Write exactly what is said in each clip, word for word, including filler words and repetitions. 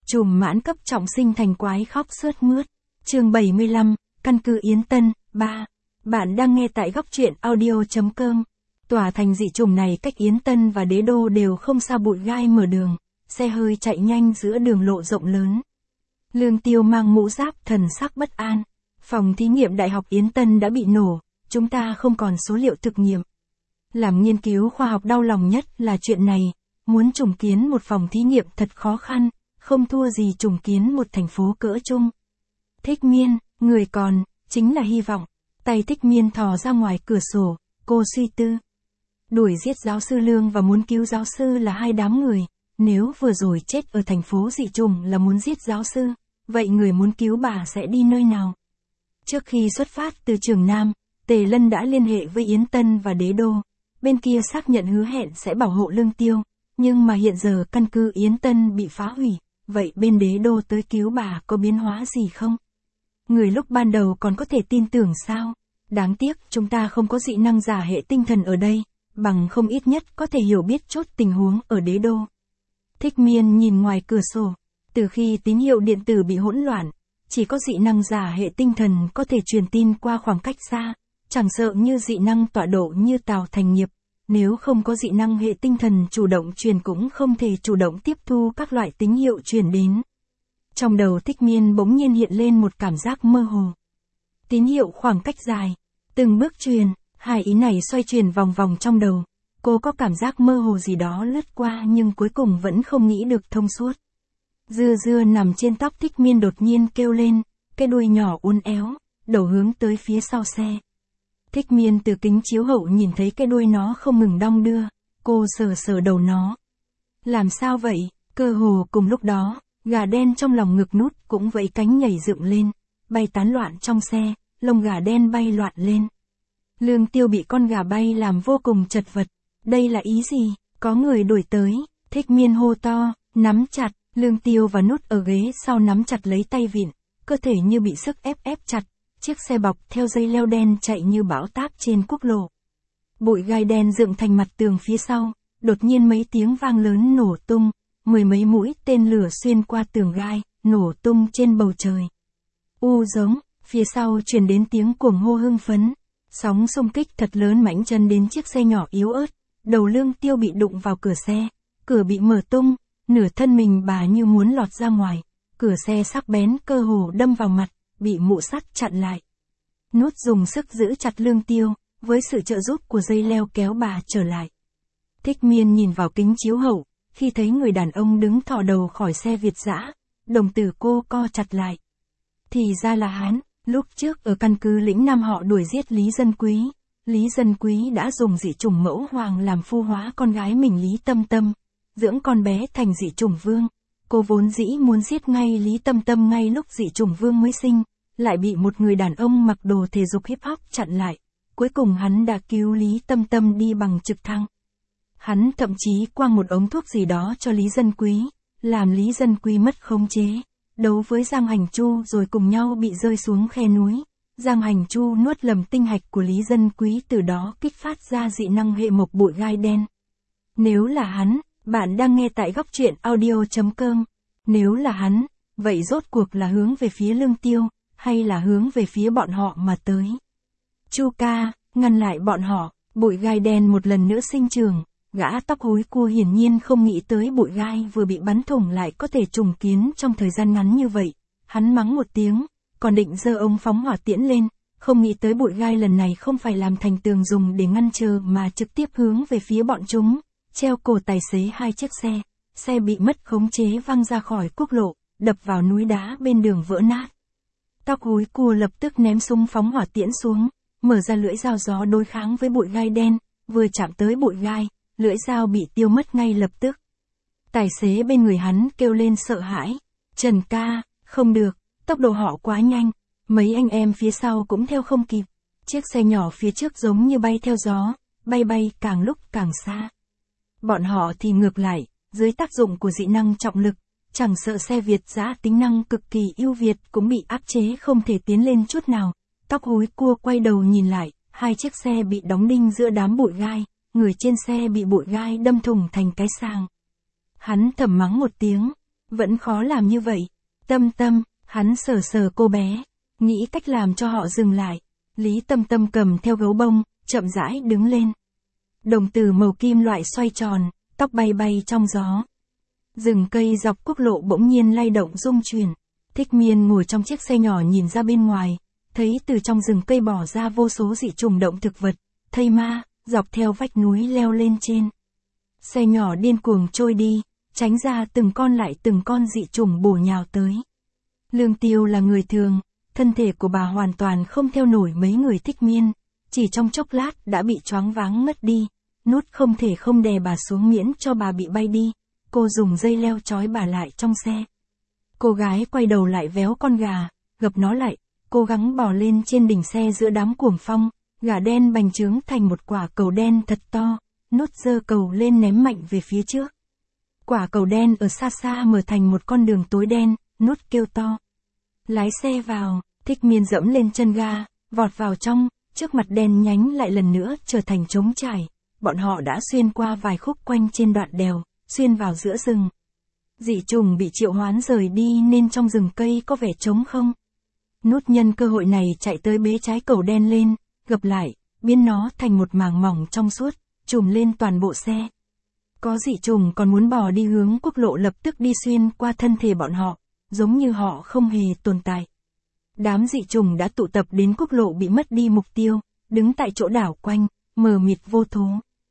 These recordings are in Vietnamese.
Trùm mãn cấp trọng sinh thành quái khóc sướt mướt. Chương bảy mươi lăm, căn cứ Yến Tân, ba. Bạn đang nghe tại góc truyện audio chấm com. Tòa thành dị trùng này cách Yến Tân và Đế Đô đều không xa, bụi gai mở đường, xe hơi chạy nhanh giữa đường lộ rộng lớn. Lương Tiêu mang mũ giáp, thần sắc bất an. Phòng thí nghiệm Đại học Yến Tân đã bị nổ, chúng ta không còn số liệu thực nghiệm. Làm nghiên cứu khoa học đau lòng nhất là chuyện này, muốn trùng kiến một phòng thí nghiệm thật khó khăn, không thua gì trùng kiến một thành phố cỡ trung. Thích Miên, người còn, chính là hy vọng. Tay Thích Miên thò ra ngoài cửa sổ, cô suy tư. Đuổi giết giáo sư Lương và muốn cứu giáo sư là hai đám người, nếu vừa rồi chết ở thành phố dị trùng là muốn giết giáo sư, vậy người muốn cứu bà sẽ đi nơi nào? Trước khi xuất phát từ Trường Nam, Tề Lân đã liên hệ với Yến Tân và Đế Đô, bên kia xác nhận hứa hẹn sẽ bảo hộ Lương Tiêu, nhưng mà hiện giờ căn cứ Yến Tân bị phá hủy, vậy bên Đế Đô tới cứu bà có biến hóa gì không? Người lúc ban đầu còn có thể tin tưởng sao? Đáng tiếc chúng ta không có dị năng giả hệ tinh thần ở đây, bằng không ít nhất có thể hiểu biết chốt tình huống ở Đế Đô. Thích Miên nhìn ngoài cửa sổ, từ khi tín hiệu điện tử bị hỗn loạn, chỉ có dị năng giả hệ tinh thần có thể truyền tin qua khoảng cách xa, chẳng sợ như dị năng tọa độ như Tào Thành Nghiệp, nếu không có dị năng hệ tinh thần chủ động truyền cũng không thể chủ động tiếp thu các loại tín hiệu truyền đến. Trong đầu Thích Miên bỗng nhiên hiện lên một cảm giác mơ hồ. Tín hiệu khoảng cách dài, từng bước truyền, hai ý này xoay truyền vòng vòng trong đầu. Cô có cảm giác mơ hồ gì đó lướt qua nhưng cuối cùng vẫn không nghĩ được thông suốt. Dưa dưa nằm trên tóc Thích Miên đột nhiên kêu lên, cái đuôi nhỏ uốn éo, đầu hướng tới phía sau xe. Thích Miên từ kính chiếu hậu nhìn thấy cái đuôi nó không ngừng đong đưa, cô sờ sờ đầu nó. Làm sao vậy? Cơ hồ cùng lúc đó, gà đen trong lòng ngực Nút cũng vẫy cánh nhảy dựng lên, bay tán loạn trong xe, lông gà đen bay loạn lên. Lương Tiêu bị con gà bay làm vô cùng chật vật. Đây là ý gì? Có người đuổi tới, Thích Miên hô to, nắm chặt, Lương Tiêu và Nút ở ghế sau nắm chặt lấy tay vịn, cơ thể như bị sức ép ép chặt, chiếc xe bọc theo dây leo đen chạy như bão táp trên quốc lộ. Bụi gai đen dựng thành mặt tường phía sau, đột nhiên mấy tiếng vang lớn nổ tung, mười mấy mũi tên lửa xuyên qua tường gai, nổ tung trên bầu trời. U giống, phía sau truyền đến tiếng cuồng hô hưng phấn, sóng xung kích thật lớn mãnh chân đến chiếc xe nhỏ yếu ớt. Đầu Lương Tiêu bị đụng vào cửa xe, cửa bị mở tung, nửa thân mình bà như muốn lọt ra ngoài, cửa xe sắc bén cơ hồ đâm vào mặt, bị mũ sắt chặn lại. Nút dùng sức giữ chặt Lương Tiêu, với sự trợ giúp của dây leo kéo bà trở lại. Thích Miên nhìn vào kính chiếu hậu, khi thấy người đàn ông đứng thò đầu khỏi xe Việt dã, đồng tử cô co chặt lại. Thì ra là hắn, lúc trước ở căn cứ lĩnh Nam họ đuổi giết Lý Dân Quý. Lý Dân Quý đã dùng dị chủng mẫu hoàng làm phu hóa con gái mình Lý Tâm Tâm, dưỡng con bé thành dị chủng vương. Cô vốn dĩ muốn giết ngay Lý Tâm Tâm ngay lúc dị chủng vương mới sinh, lại bị một người đàn ông mặc đồ thể dục hip hop chặn lại. Cuối cùng hắn đã cứu Lý Tâm Tâm đi bằng trực thăng. Hắn thậm chí quăng một ống thuốc gì đó cho Lý Dân Quý, làm Lý Dân Quý mất khống chế, đấu với Giang Hành Chu rồi cùng nhau bị rơi xuống khe núi. Giang Hành Chu nuốt lầm tinh hạch của Lý Dân Quý, từ đó kích phát ra dị năng hệ mộc bụi gai đen. Nếu là hắn, bạn đang nghe tại góc truyện audio chấm com. Nếu là hắn, vậy rốt cuộc là hướng về phía Lương Tiêu, hay là hướng về phía bọn họ mà tới? Chu ca, ngăn lại bọn họ, bụi gai đen một lần nữa sinh trưởng, gã tóc hối cua hiển nhiên không nghĩ tới bụi gai vừa bị bắn thủng lại có thể trùng kiến trong thời gian ngắn như vậy. Hắn mắng một tiếng, còn định giơ ống phóng hỏa tiễn lên, không nghĩ tới bụi gai lần này không phải làm thành tường dùng để ngăn trở mà trực tiếp hướng về phía bọn chúng, treo cổ tài xế hai chiếc xe, xe bị mất khống chế văng ra khỏi quốc lộ, đập vào núi đá bên đường vỡ nát. Tóc húi cua lập tức ném súng phóng hỏa tiễn xuống, mở ra lưỡi dao gió đối kháng với bụi gai đen, vừa chạm tới bụi gai, lưỡi dao bị tiêu mất ngay lập tức. Tài xế bên người hắn kêu lên sợ hãi, Trần ca, không được. Tốc độ họ quá nhanh, mấy anh em phía sau cũng theo không kịp. Chiếc xe nhỏ phía trước giống như bay theo gió, bay bay càng lúc càng xa. Bọn họ thì ngược lại, dưới tác dụng của dị năng trọng lực, chẳng sợ xe Việt dã tính năng cực kỳ ưu việt cũng bị áp chế không thể tiến lên chút nào. Tóc húi cua quay đầu nhìn lại, hai chiếc xe bị đóng đinh giữa đám bụi gai, người trên xe bị bụi gai đâm thủng thành cái sàng. Hắn thầm mắng một tiếng, Vẫn khó làm như vậy. Tâm Tâm, hắn sờ sờ cô bé, nghĩ cách làm cho họ dừng lại. Lý Tâm Tâm cầm theo gấu bông, chậm rãi đứng lên. Đồng tử màu kim loại xoay tròn, tóc bay bay trong gió. Rừng cây dọc quốc lộ bỗng nhiên lay động rung chuyển. Thích Miên ngồi trong chiếc xe nhỏ nhìn ra bên ngoài, thấy từ trong rừng cây bỏ ra vô số dị trùng động thực vật, thây ma, dọc theo vách núi leo lên trên. Xe nhỏ điên cuồng trôi đi, tránh ra từng con lại từng con dị trùng bổ nhào tới. Lương Tiêu là người thường, thân thể của bà hoàn toàn không theo nổi mấy người Thích Miên, chỉ trong chốc lát đã bị choáng váng ngất đi, Nút không thể không đè bà xuống miễn cho bà bị bay đi, cô dùng dây leo trói bà lại trong xe. Cô gái quay đầu lại véo con gà, gập nó lại, cố gắng bò lên trên đỉnh xe giữa đám cuồng phong, gà đen bành trướng thành một quả cầu đen thật to, Nút giơ cầu lên ném mạnh về phía trước. Quả cầu đen ở xa xa mở thành một con đường tối đen, Nút kêu to. Lái xe vào, Thích Miên dẫm lên chân ga, vọt vào trong, trước mặt đen nhánh lại lần nữa trở thành trống trải. Bọn họ đã xuyên qua vài khúc quanh trên đoạn đèo, xuyên vào giữa rừng. Dị trùng bị triệu hoán rời đi nên trong rừng cây có vẻ trống không. Nút nhân cơ hội này chạy tới bế trái cầu đen lên, gập lại, biến nó thành một màng mỏng trong suốt, trùm lên toàn bộ xe. Có dị trùng còn muốn bò đi hướng quốc lộ lập tức đi xuyên qua thân thể bọn họ, giống như họ không hề tồn tại. Đám dị trùng đã tụ tập đến quốc lộ bị mất đi mục tiêu, đứng tại chỗ đảo quanh, mờ mịt vô thố.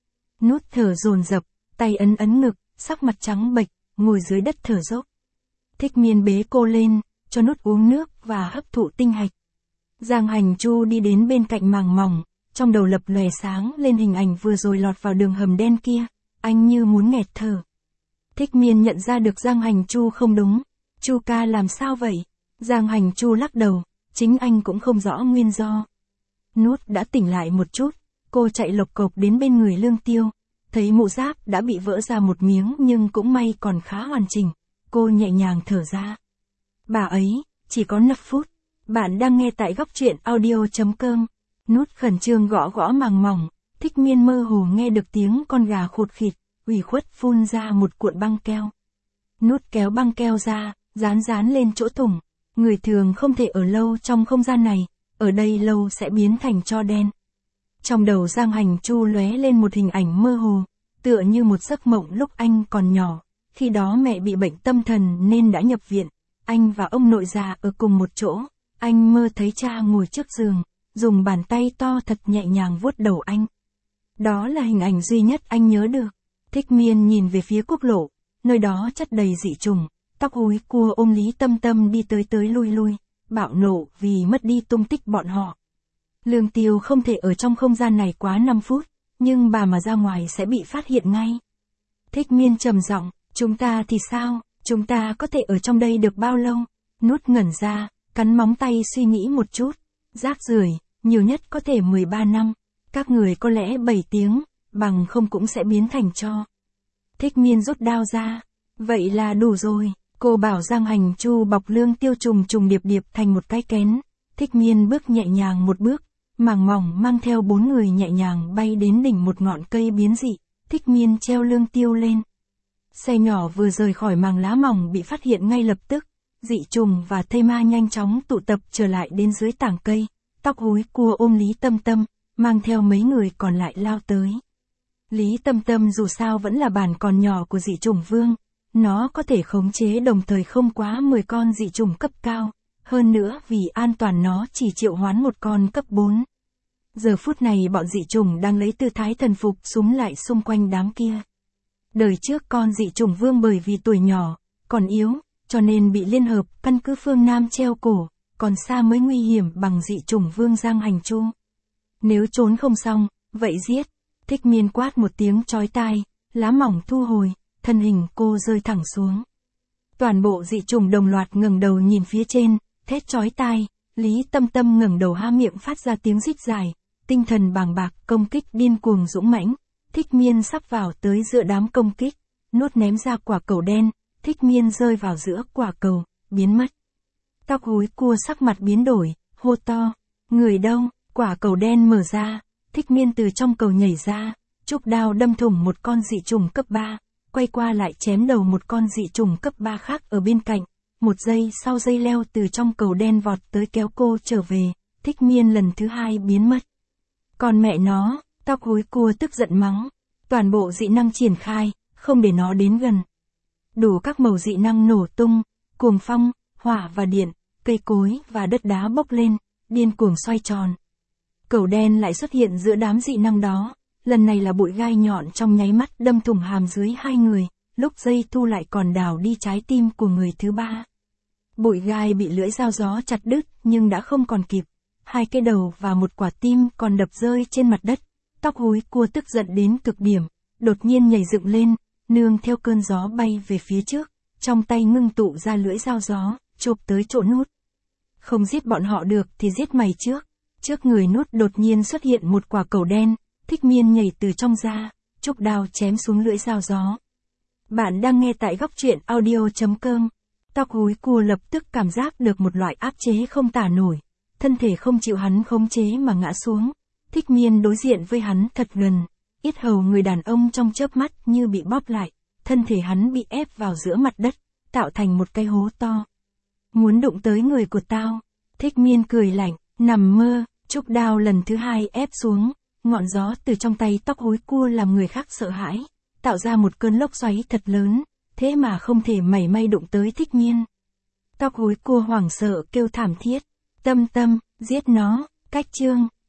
Nút thở dồn dập, tay ấn ấn ngực, sắc mặt trắng bệch, ngồi dưới đất thở dốc. Thích Miên bế cô lên, cho Nút uống nước và hấp thụ tinh hạch. Giang Hành Chu đi đến bên cạnh màng mỏng, trong đầu lập lòe sáng lên hình ảnh vừa rồi lọt vào đường hầm đen kia, anh như muốn nghẹt thở. Thích Miên nhận ra được Giang Hành Chu không đúng. Chu ca làm sao vậy? Giang Hành Chu lắc đầu, chính anh cũng không rõ nguyên do. Nút đã tỉnh lại một chút, cô chạy lộc cộc đến bên người Lương Tiêu, thấy mũ giáp đã bị vỡ ra một miếng nhưng cũng may còn khá hoàn chỉnh, cô nhẹ nhàng thở ra. Bà ấy, chỉ có năm phút, bạn đang nghe tại góc truyện audio chấm com. Nút khẩn trương gõ gõ màng mỏng, Thích Miên mơ hồ nghe được tiếng con gà khụt khịt, ủy khuất phun ra một cuộn băng keo. Nút kéo băng keo ra, dán dán lên chỗ thủng. Người thường không thể ở lâu trong không gian này, ở đây lâu sẽ biến thành tro đen. Trong đầu Giang Hành Chu lóe lên một hình ảnh mơ hồ, tựa như một giấc mộng lúc anh còn nhỏ, khi đó mẹ bị bệnh tâm thần nên đã nhập viện, anh và ông nội già ở cùng một chỗ, anh mơ thấy cha ngồi trước giường, dùng bàn tay to thật nhẹ nhàng vuốt đầu anh. Đó là hình ảnh duy nhất anh nhớ được. Thích Miên nhìn về phía quốc lộ, nơi đó chất đầy dị trùng, tóc húi cua ôm Lý Tâm Tâm đi tới tới lui lui, bạo nộ vì mất đi tung tích bọn họ. Lương Tiêu không thể ở trong không gian này quá năm phút, nhưng bà mà ra ngoài sẽ bị phát hiện ngay. Thích Miên trầm giọng, chúng ta thì sao, chúng ta có thể ở trong đây được bao lâu? Nút ngẩn ra, cắn móng tay suy nghĩ một chút, rác rưởi, nhiều nhất có thể mười ba năm, các người có lẽ bảy tiếng, bằng không cũng sẽ biến thành tro. Thích Miên rút đao ra, vậy là đủ rồi, cô bảo Giang Hành Chu bọc Lương Tiêu trùng trùng điệp điệp thành một cái kén. Thích Miên bước nhẹ nhàng một bước, màng mỏng mang theo bốn người nhẹ nhàng bay đến đỉnh một ngọn cây biến dị, Thích Miên treo Lương Tiêu lên. Xe nhỏ vừa rời khỏi màng lá mỏng bị phát hiện ngay lập tức, dị trùng và thây ma nhanh chóng tụ tập trở lại đến dưới tảng cây, tóc húi cua ôm Lý Tâm Tâm, mang theo mấy người còn lại lao tới. Lý Tâm Tâm dù sao vẫn là bản còn nhỏ của dị trùng vương, nó có thể khống chế đồng thời không quá mười con dị trùng cấp cao, hơn nữa vì an toàn nó chỉ triệu hoán một con cấp bốn. Giờ phút này bọn dị trùng đang lấy tư thái thần phục súng lại xung quanh đám kia. Đời trước con dị trùng vương bởi vì tuổi nhỏ, còn yếu, cho nên bị liên hợp căn cứ phương Nam treo cổ, còn xa mới nguy hiểm bằng dị trùng vương Giang Hành Chu. Nếu trốn không xong, vậy giết. Thích Miên quát một tiếng chói tai, lá mỏng thu hồi, thân hình cô rơi thẳng xuống. Toàn bộ dị trùng đồng loạt ngẩng đầu nhìn phía trên, thét chói tai, Lý Tâm Tâm ngẩng đầu há miệng phát ra tiếng rít dài, tinh thần bàng bạc công kích điên cuồng dũng mãnh. Thích Miên sắp vào tới giữa đám công kích, Nút ném ra quả cầu đen, Thích Miên rơi vào giữa quả cầu, biến mất. Tóc húi cua sắc mặt biến đổi, hô to, người đâu? Quả cầu đen mở ra, Thích Miên từ trong cầu nhảy ra, trúc đao đâm thủng một con dị trùng cấp ba, quay quay qua lại chém đầu một con dị trùng cấp ba khác ở bên cạnh. Một giây sau dây leo từ trong cầu đen vọt tới kéo cô trở về, Thích Miên lần thứ hai biến mất. Còn mẹ nó, Tóc Húi Cua tức giận mắng, toàn bộ dị năng triển khai, không để nó đến gần. Đủ các màu dị năng nổ tung, cuồng phong, hỏa và điện, cây cối và đất đá bốc lên, điên cuồng xoay tròn. Cầu đen lại xuất hiện giữa đám dị năng đó, lần này là bụi gai nhọn trong nháy mắt đâm thủng hàm dưới hai người, lúc dây thu lại còn đào đi trái tim của người thứ ba. Bụi gai bị lưỡi dao gió chặt đứt nhưng đã không còn kịp. Hai cái đầu và một quả tim còn đập rơi trên mặt đất. Tóc Húi Cua tức giận đến cực điểm, đột nhiên nhảy dựng lên, nương theo cơn gió bay về phía trước, trong tay ngưng tụ ra lưỡi dao gió, chộp tới chỗ Nút. Không giết bọn họ được thì giết mày trước. Trước người Nút đột nhiên xuất hiện một quả cầu đen, Thích Miên nhảy từ trong ra, chúc đao chém xuống lưỡi dao gió. Bạn đang nghe tại góc truyện audio chấm com. Tóc Húi Cua lập tức cảm giác được một loại áp chế không tả nổi, thân thể không chịu hắn khống chế mà ngã xuống. Thích Miên đối diện với hắn thật gần, yết hầu người đàn ông trong chớp mắt như bị bóp lại, thân thể hắn bị ép vào giữa mặt đất, tạo thành một cái hố to. Muốn đụng tới người của tao? Thích Miên cười lạnh, nằm mơ, chúc đao lần thứ hai ép xuống, ngọn gió từ trong tay Tóc Húi Cua làm người khác sợ hãi, tạo ra một cơn lốc xoáy thật lớn, thế mà không thể mảy may đụng tới Thích Miên. Tóc Húi Cua hoảng sợ kêu thảm thiết, Tâm Tâm, giết nó, cách chương.